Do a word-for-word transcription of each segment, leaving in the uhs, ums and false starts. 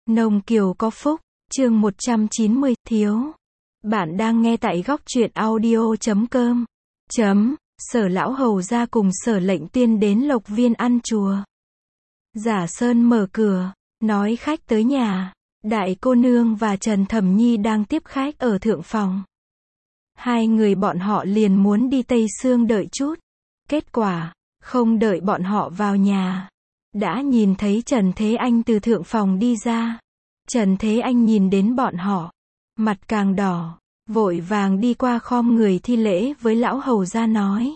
Nông Kiều có phúc, chương một trăm chín mươi, thiếu. Bạn đang nghe tại góc truyện audio chấm com. Chấm, Sở lão hầu ra cùng Sở Lệnh Tuyên đến Lộc Viên ăn chùa. Giả Sơn mở cửa, nói khách tới nhà. Đại cô nương và Trần Thẩm Nhi đang tiếp khách ở thượng phòng. Hai người bọn họ liền muốn đi Tây Sương đợi chút. Kết quả, không đợi bọn họ vào nhà, đã nhìn thấy Trần Thế Anh từ thượng phòng đi ra. Trần Thế Anh nhìn đến bọn họ, mặt càng đỏ, vội vàng đi qua khom người thi lễ với lão hầu gia nói.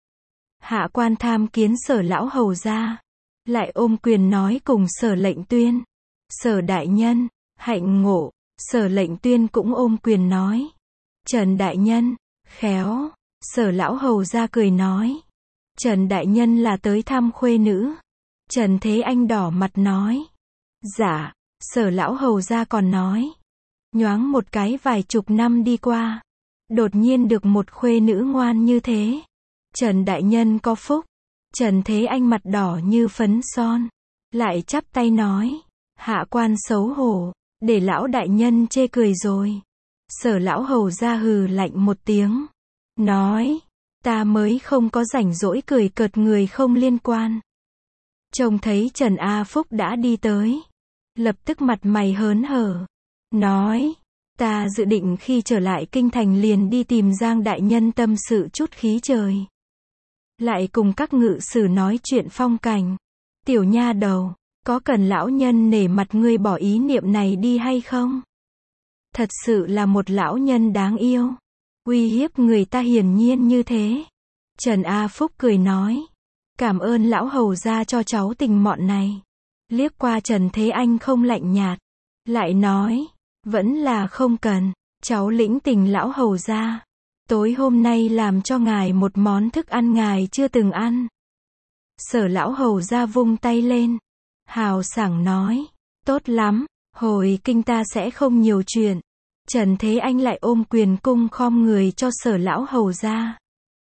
Hạ quan tham kiến Sở lão hầu gia. Lại ôm quyền nói cùng Sở Lệnh Tuyên. Sở đại nhân, hạnh ngộ. Sở Lệnh Tuyên cũng ôm quyền nói. Trần đại nhân, khéo. Sở lão hầu gia cười nói. Trần đại nhân là tới thăm khuê nữ. Trần Thế Anh đỏ mặt nói. Dạ. Sở lão hầu gia còn nói. Nhoáng một cái vài chục năm đi qua, đột nhiên được một khuê nữ ngoan như thế. Trần đại nhân có phúc. Trần Thế Anh mặt đỏ như phấn son, lại chắp tay nói. Hạ quan xấu hổ, để lão đại nhân chê cười rồi. Sở lão hầu gia hừ lạnh một tiếng, nói. Ta mới không có rảnh rỗi cười cợt người không liên quan. Trông thấy Trần A Phúc đã đi tới, lập tức mặt mày hớn hở, nói. Ta dự định khi trở lại kinh thành liền đi tìm Giang đại nhân tâm sự chút khí trời. Lại cùng các ngự sử nói chuyện phong cảnh. Tiểu nha đầu, có cần lão nhân nể mặt ngươi bỏ ý niệm này đi hay không? Thật sự là một lão nhân đáng yêu. Uy hiếp người ta hiển nhiên như thế. Trần A Phúc cười nói. Cảm ơn lão hầu gia cho cháu tình mọn này. Liếc qua Trần Thế Anh không lạnh nhạt, lại nói. Vẫn là không cần, cháu lĩnh tình lão hầu gia. Tối hôm nay làm cho ngài một món thức ăn ngài chưa từng ăn. Sở lão hầu gia vung tay lên, hào sảng nói. Tốt lắm, hồi kinh ta sẽ không nhiều chuyện. Trần Thế Anh lại ôm quyền cung khom người cho Sở lão hầu gia.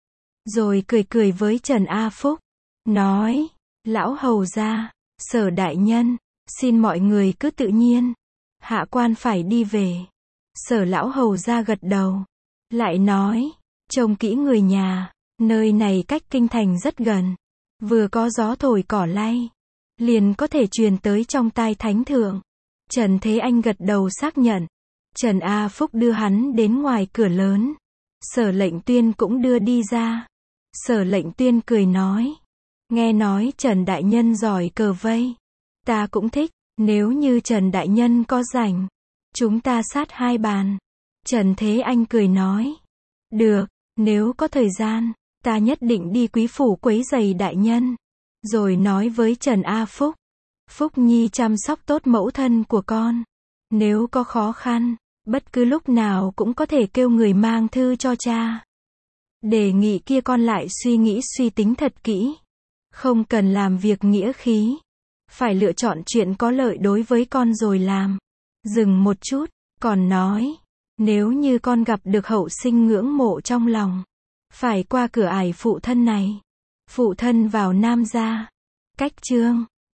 Rồi cười cười với Trần A Phúc, nói. Lão hầu gia, Sở đại nhân, xin mọi người cứ tự nhiên. Hạ quan phải đi về. Sở lão hầu gia gật đầu, lại nói. Trông kỹ người nhà, nơi này cách kinh thành rất gần. Vừa có gió thổi cỏ lay, liền có thể truyền tới trong tai thánh thượng. Trần Thế Anh gật đầu xác nhận. Trần A Phúc đưa hắn đến ngoài cửa lớn. Sở Lệnh Tuyên cũng đưa đi ra. Sở Lệnh Tuyên cười nói. Nghe nói Trần đại nhân giỏi cờ vây. Ta cũng thích, nếu như Trần đại nhân có rảnh, chúng ta sát hai bàn. Trần Thế Anh cười nói. Được, nếu có thời gian, ta nhất định đi quý phủ quấy rầy đại nhân. Rồi nói với Trần A Phúc. Phúc Nhi chăm sóc tốt mẫu thân của con. Nếu có khó khăn, bất cứ lúc nào cũng có thể kêu người mang thư cho cha. Đề nghị kia con lại suy nghĩ suy tính thật kỹ. Không cần làm việc nghĩa khí. Phải lựa chọn chuyện có lợi đối với con rồi làm. Dừng một chút, còn nói. Nếu như con gặp được hậu sinh ngưỡng mộ trong lòng, phải qua cửa ải phụ thân này. Phụ thân vào Nam gia. Cách chương